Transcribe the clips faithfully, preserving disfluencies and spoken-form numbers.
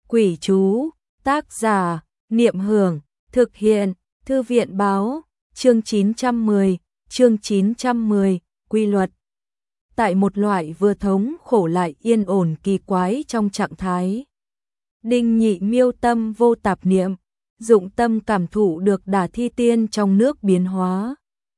Quỷ chú, tác giả, Niệm Hưởng, thực hiện, Thư viện báo, chương chín trăm mười, chương chín trăm mười, quy luật. Tại một loại vừa thống khổ lại yên ổn kỳ quái trong trạng thái. Đinh Nhị Miêu tâm vô tạp niệm, dụng tâm cảm thụ được Đả Thi Tiên trong nước biến hóa.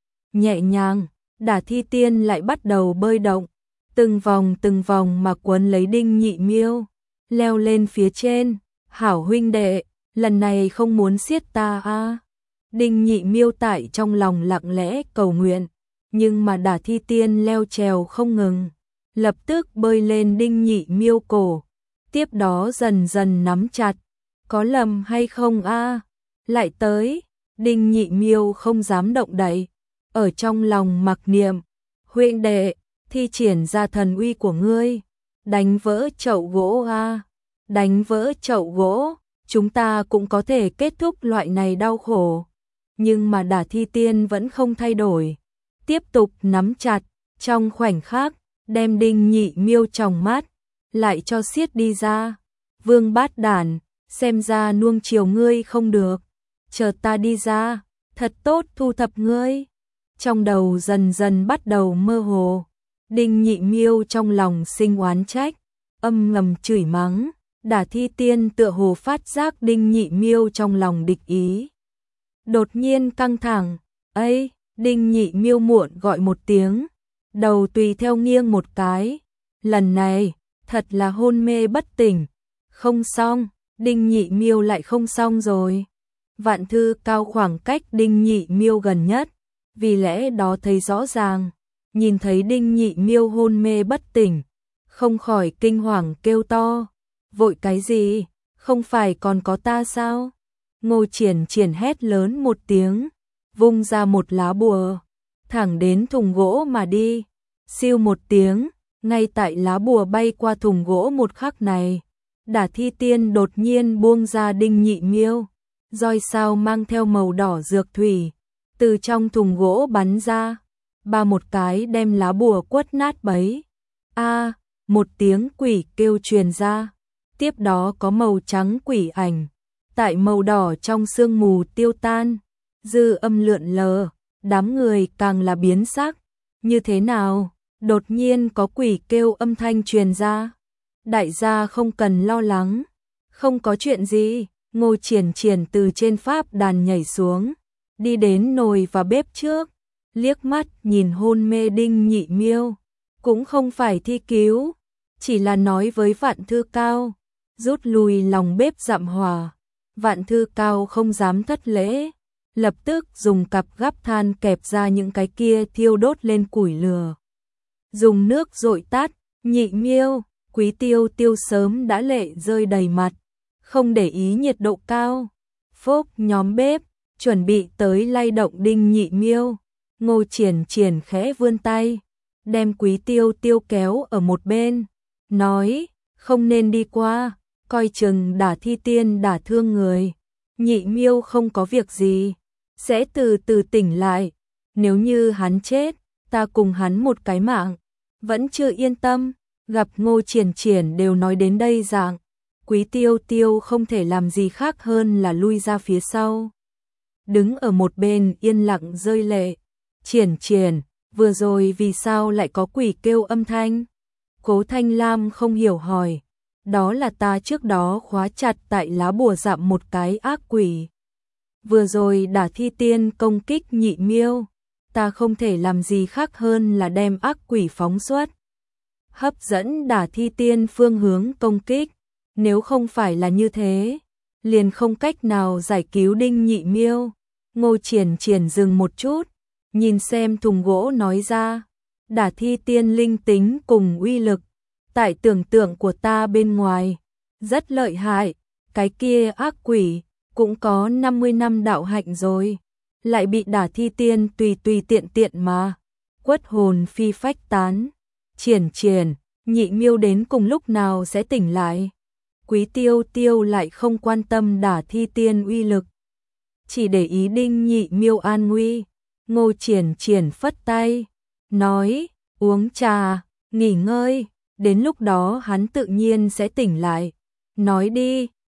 Nhẹ nhàng, Đả Thi Tiên lại bắt đầu bơi động, từng vòng từng vòng mà quấn lấy Đinh Nhị Miêu, leo lên phía trên. Hảo huynh đệ, lần này không muốn giết ta a à? Đinh Nhị Miêu tại trong lòng lặng lẽ cầu nguyện, nhưng mà Đả Thi Tiên leo trèo không ngừng, lập tức bơi lên Đinh Nhị Miêu cổ, tiếp đó dần dần nắm chặt. Có lầm hay không a à? Lại tới, Đinh Nhị Miêu không dám động đậy, ở trong lòng mặc niệm, huynh đệ, thi triển ra thần uy của ngươi, đánh vỡ chậu gỗ a à? Đánh vỡ chậu gỗ, chúng ta cũng có thể kết thúc loại này đau khổ. Nhưng mà Đả Thi Tiên vẫn không thay đổi, tiếp tục nắm chặt, trong khoảnh khắc, đem Đinh Nhị Miêu tròng mắt, lại cho xiết đi ra. Vương Bát Đản, xem ra nuông chiều ngươi không được, chờ ta đi ra, thật tốt thu thập ngươi. Trong đầu dần dần bắt đầu mơ hồ, Đinh Nhị Miêu trong lòng sinh oán trách, âm ngầm chửi mắng. Đả Thi Tiên tựa hồ phát giác Đinh Nhị Miêu trong lòng địch ý, đột nhiên căng thẳng. Ấy, Đinh Nhị Miêu muộn gọi một tiếng, đầu tùy theo nghiêng một cái, lần này thật là hôn mê bất tỉnh. Không xong, Đinh Nhị Miêu lại không xong rồi. Vạn Thư Cao khoảng cách Đinh Nhị Miêu gần nhất, vì lẽ đó thấy rõ ràng, nhìn thấy Đinh Nhị Miêu hôn mê bất tỉnh, không khỏi kinh hoàng kêu to. Vội cái gì, không phải còn có ta sao? Ngô Triển Triển hét lớn một tiếng, vung ra một lá bùa, thẳng đến thùng gỗ mà đi. Siêu một tiếng, ngay tại lá bùa bay qua thùng gỗ một khắc này, Đả Thi Tiên đột nhiên buông ra Đinh Nhị Miêu, roi sao mang theo màu đỏ dược thủy, từ trong thùng gỗ bắn ra, ba một cái đem lá bùa quất nát bấy. A, một tiếng quỷ kêu truyền ra. Tiếp đó có màu trắng quỷ ảnh, tại màu đỏ trong sương mù tiêu tan, dư âm lượn lờ, đám người càng là biến sắc. Như thế nào? Đột nhiên có quỷ kêu âm thanh truyền ra. Đại gia không cần lo lắng, không có chuyện gì. Ngô Triển Triển từ trên pháp đàn nhảy xuống, đi đến nồi và bếp trước, liếc mắt nhìn hôn mê Đinh Nhị Miêu, cũng không phải thi cứu, chỉ là nói với Vạn Thư Cao, rút lui lòng bếp dặm hòa. Vạn Thư Cao không dám thất lễ, lập tức dùng cặp gắp than kẹp ra những cái kia thiêu đốt lên củi lửa, dùng nước dội tắt. Nhị Miêu, Quý Tiêu Tiêu sớm đã lệ rơi đầy mặt, không để ý nhiệt độ cao. Phốc nhóm bếp, chuẩn bị tới lay động Đinh Nhị Miêu. Ngô Triển Triển khẽ vươn tay, đem Quý Tiêu Tiêu kéo ở một bên, nói, không nên đi qua, coi chừng Đả Thi Tiên đả thương người. Nhị Miêu không có việc gì, sẽ từ từ tỉnh lại. Nếu như hắn chết, ta cùng hắn một cái mạng. Vẫn chưa yên tâm, gặp Ngô Triển Triển đều nói đến đây dạng, Quý Tiêu Tiêu không thể làm gì khác hơn là lui ra phía sau, đứng ở một bên yên lặng rơi lệ. Triển Triển, vừa rồi vì sao lại có quỷ kêu âm thanh? Cố Thanh Lam không hiểu hỏi. Đó là ta trước đó khóa chặt tại lá bùa dặm một cái ác quỷ. Vừa rồi Đả Thi Tiên công kích Nhị Miêu, ta không thể làm gì khác hơn là đem ác quỷ phóng xuất, hấp dẫn Đả Thi Tiên phương hướng công kích. Nếu không phải là như thế, liền không cách nào giải cứu Đinh Nhị Miêu. Ngô Triển Triển dừng một chút, nhìn xem thùng gỗ nói ra, Đả Thi Tiên linh tính cùng uy lực, tại tưởng tượng của ta bên ngoài, rất lợi hại. Cái kia ác quỷ, cũng có năm mươi năm đạo hạnh rồi, lại bị Đả Thi Tiên tùy tùy tiện tiện mà quất hồn phi phách tán. Triển Triển, Nhị Miêu đến cùng lúc nào sẽ tỉnh lại? Quý Tiêu Tiêu lại không quan tâm Đả Thi Tiên uy lực, chỉ để ý Đinh Nhị Miêu an nguy. Ngô Triển Triển phất tay, nói, uống trà, nghỉ ngơi, đến lúc đó hắn tự nhiên sẽ tỉnh lại. Nói đi,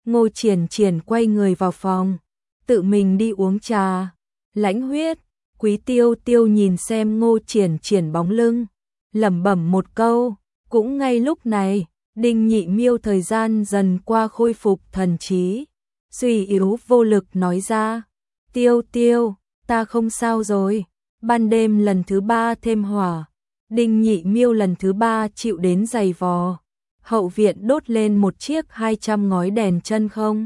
Ngô Triển Triển quay người vào phòng, tự mình đi uống trà. Lãnh Huyết, Quý Tiêu Tiêu nhìn xem Ngô Triển Triển bóng lưng, lẩm bẩm một câu. Cũng ngay lúc này, Đinh Nhị Miêu thời gian dần qua khôi phục thần trí, suy yếu vô lực nói ra, Tiêu Tiêu, ta không sao rồi. Ban đêm lần thứ ba thêm hỏa, Đinh Nhị Miêu lần thứ ba chịu đến giày vò. Hậu viện đốt lên một chiếc hai trăm ngói đèn chân không.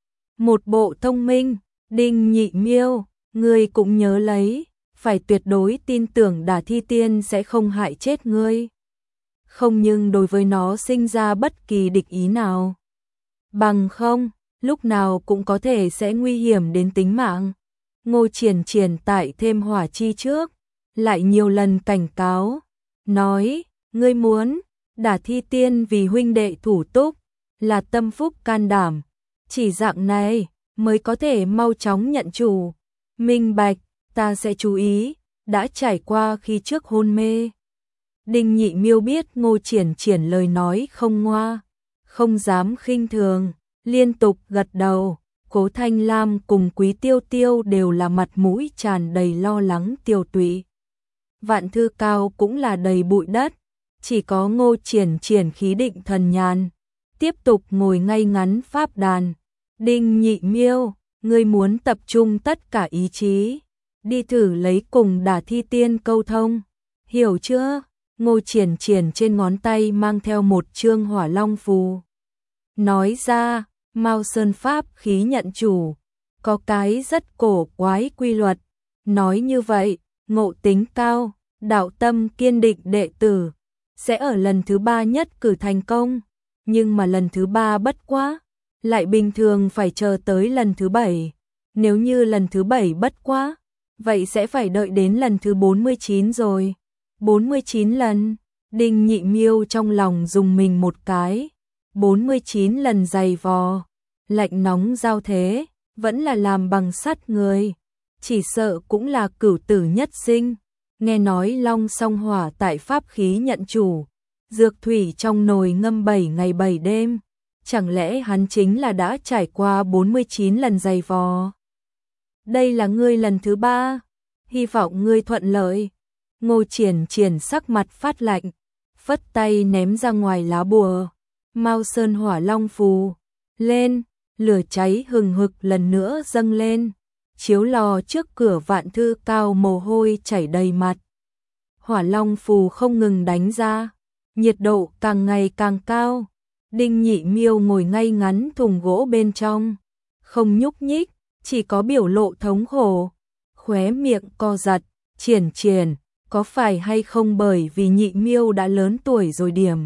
Một bộ thông minh, Đinh Nhị Miêu, ngươi cũng nhớ lấy, phải tuyệt đối tin tưởng Đả Thi Tiên sẽ không hại chết ngươi. Không nhưng đối với nó sinh ra bất kỳ địch ý nào. Bằng không, lúc nào cũng có thể sẽ nguy hiểm đến tính mạng. Ngô Triển Triển tại thêm hỏa chi trước, lại nhiều lần cảnh cáo, nói, ngươi muốn, Đả Thi Tiên vì huynh đệ thủ túc, là tâm phúc can đảm, chỉ dạng này mới có thể mau chóng nhận chủ. Minh bạch, ta sẽ chú ý, đã trải qua khi trước hôn mê. Đinh Nhị Miêu biết Ngô Triển Triển lời nói không ngoa, không dám khinh thường, liên tục gật đầu. Cố Thanh Lam cùng Quý Tiêu Tiêu đều là mặt mũi tràn đầy lo lắng tiêu tụy. Vạn Thư Cao cũng là đầy bụi đất, chỉ có Ngô Triển Triển khí định thần nhàn, tiếp tục ngồi ngay ngắn pháp đàn. Đinh Nhị Miêu, ngươi muốn tập trung tất cả ý chí, đi thử lấy cùng Đả Thi Tiên câu thông, hiểu chưa? Ngô Triển Triển trên ngón tay mang theo một chương hỏa long phù, nói ra, Mao Sơn Pháp khí nhận chủ, có cái rất cổ quái quy luật, nói như vậy, ngộ tính cao, đạo tâm kiên định đệ tử, sẽ ở lần thứ ba nhất cử thành công, nhưng mà lần thứ ba bất quá, lại bình thường phải chờ tới lần thứ bảy, nếu như lần thứ bảy bất quá, vậy sẽ phải đợi đến lần thứ bốn mươi chín rồi. bốn mươi chín lần, Đinh Nhị Miêu trong lòng dùng mình một cái, bốn mươi chín lần giày vò, lạnh nóng giao thế, vẫn là làm bằng sắt người, chỉ sợ cũng là cửu tử nhất sinh. Nghe nói Long Song Hỏa tại pháp khí nhận chủ, dược thủy trong nồi ngâm bảy ngày bảy đêm, chẳng lẽ hắn chính là đã trải qua bốn mươi chín lần giày vò? Đây là ngươi lần thứ ba, hy vọng ngươi thuận lợi. Ngô Triển Triển sắc mặt phát lạnh, phất tay ném ra ngoài lá bùa, Mao Sơn Hỏa Long phù lên, lửa cháy hừng hực lần nữa dâng lên, chiếu lò trước cửa Vạn Thư Cao mồ hôi chảy đầy mặt. Hỏa Long phù không ngừng đánh ra, nhiệt độ càng ngày càng cao. Đinh Nhị Miêu ngồi ngay ngắn thùng gỗ bên trong, không nhúc nhích, chỉ có biểu lộ thống khổ, khóe miệng co giật. Triển Triển, có phải hay không bởi vì Nhị Miêu đã lớn tuổi rồi điểm,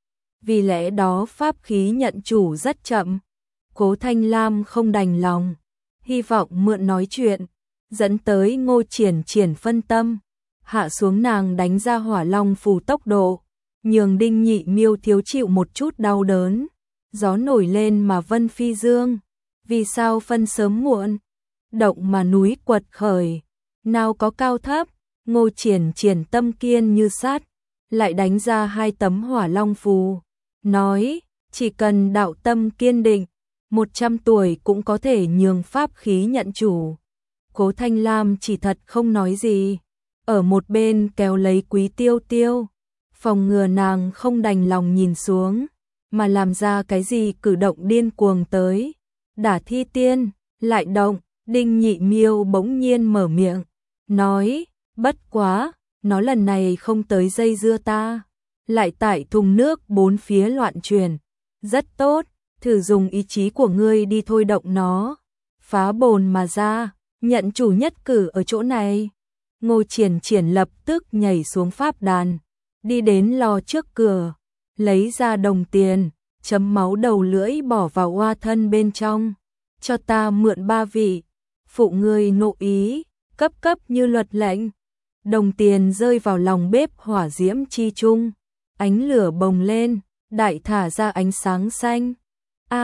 vì lẽ đó pháp khí nhận chủ rất chậm? Cố Thanh Lam không đành lòng, hy vọng mượn nói chuyện, dẫn tới Ngô Triển Triển phân tâm, hạ xuống nàng đánh ra hỏa long phù tốc độ, nhường Đinh Nhị Miêu thiếu chịu một chút đau đớn. Gió nổi lên mà vân phi dương, vì sao phân sớm muộn, động mà núi quật khởi, nào có cao thấp. Ngô Triển Triển tâm kiên như sắt, lại đánh ra hai tấm hỏa long phù, nói, chỉ cần đạo tâm kiên định, một trăm tuổi cũng có thể nhường pháp khí nhận chủ. Cố Thanh Lam chỉ thật không nói gì, ở một bên kéo lấy Quý Tiêu Tiêu, phòng ngừa nàng không đành lòng nhìn xuống, mà làm ra cái gì cử động điên cuồng tới. Đả Thi Tiên, lại động. Đinh Nhị Miêu bỗng nhiên mở miệng, nói, bất quá, nó lần này không tới dây dưa ta, lại tại thùng nước bốn phía loạn truyền, rất tốt, thử dùng ý chí của ngươi đi thôi động nó, phá bồn mà ra, nhận chủ nhất cử ở chỗ này. Ngô Triển Triển lập tức nhảy xuống pháp đàn, đi đến lò trước cửa, lấy ra đồng tiền, chấm máu đầu lưỡi bỏ vào oa thân bên trong, cho ta mượn ba vị, phụ ngươi nộ ý, cấp cấp như luật lệnh. Đồng tiền rơi vào lòng bếp hỏa diễm chi chung, ánh lửa bồng lên, đại thả ra ánh sáng xanh. A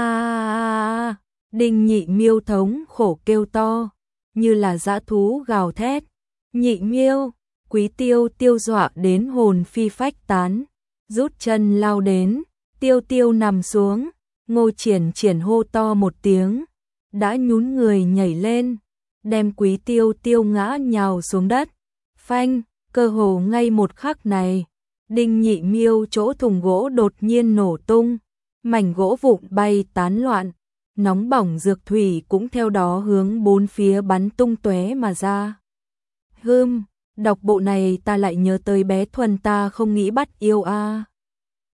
a a, Đinh Nhị Miêu thống khổ kêu to, như là dã thú gào thét. Nhị Miêu, Quý Tiêu Tiêu dọa đến hồn phi phách tán, rút chân lao đến, Tiêu Tiêu nằm xuống, Ngô Triển Triển hô to một tiếng, đã nhún người nhảy lên, đem Quý Tiêu Tiêu ngã nhào xuống đất. Phanh, cơ hồ ngay một khắc này, Đinh Nhị Miêu chỗ thùng gỗ đột nhiên nổ tung, mảnh gỗ vụn bay tán loạn, nóng bỏng dược thủy cũng theo đó hướng bốn phía bắn tung tóe mà ra. Hừm, đọc bộ này ta lại nhớ tới bé Thuần ta không nghĩ bắt yêu a.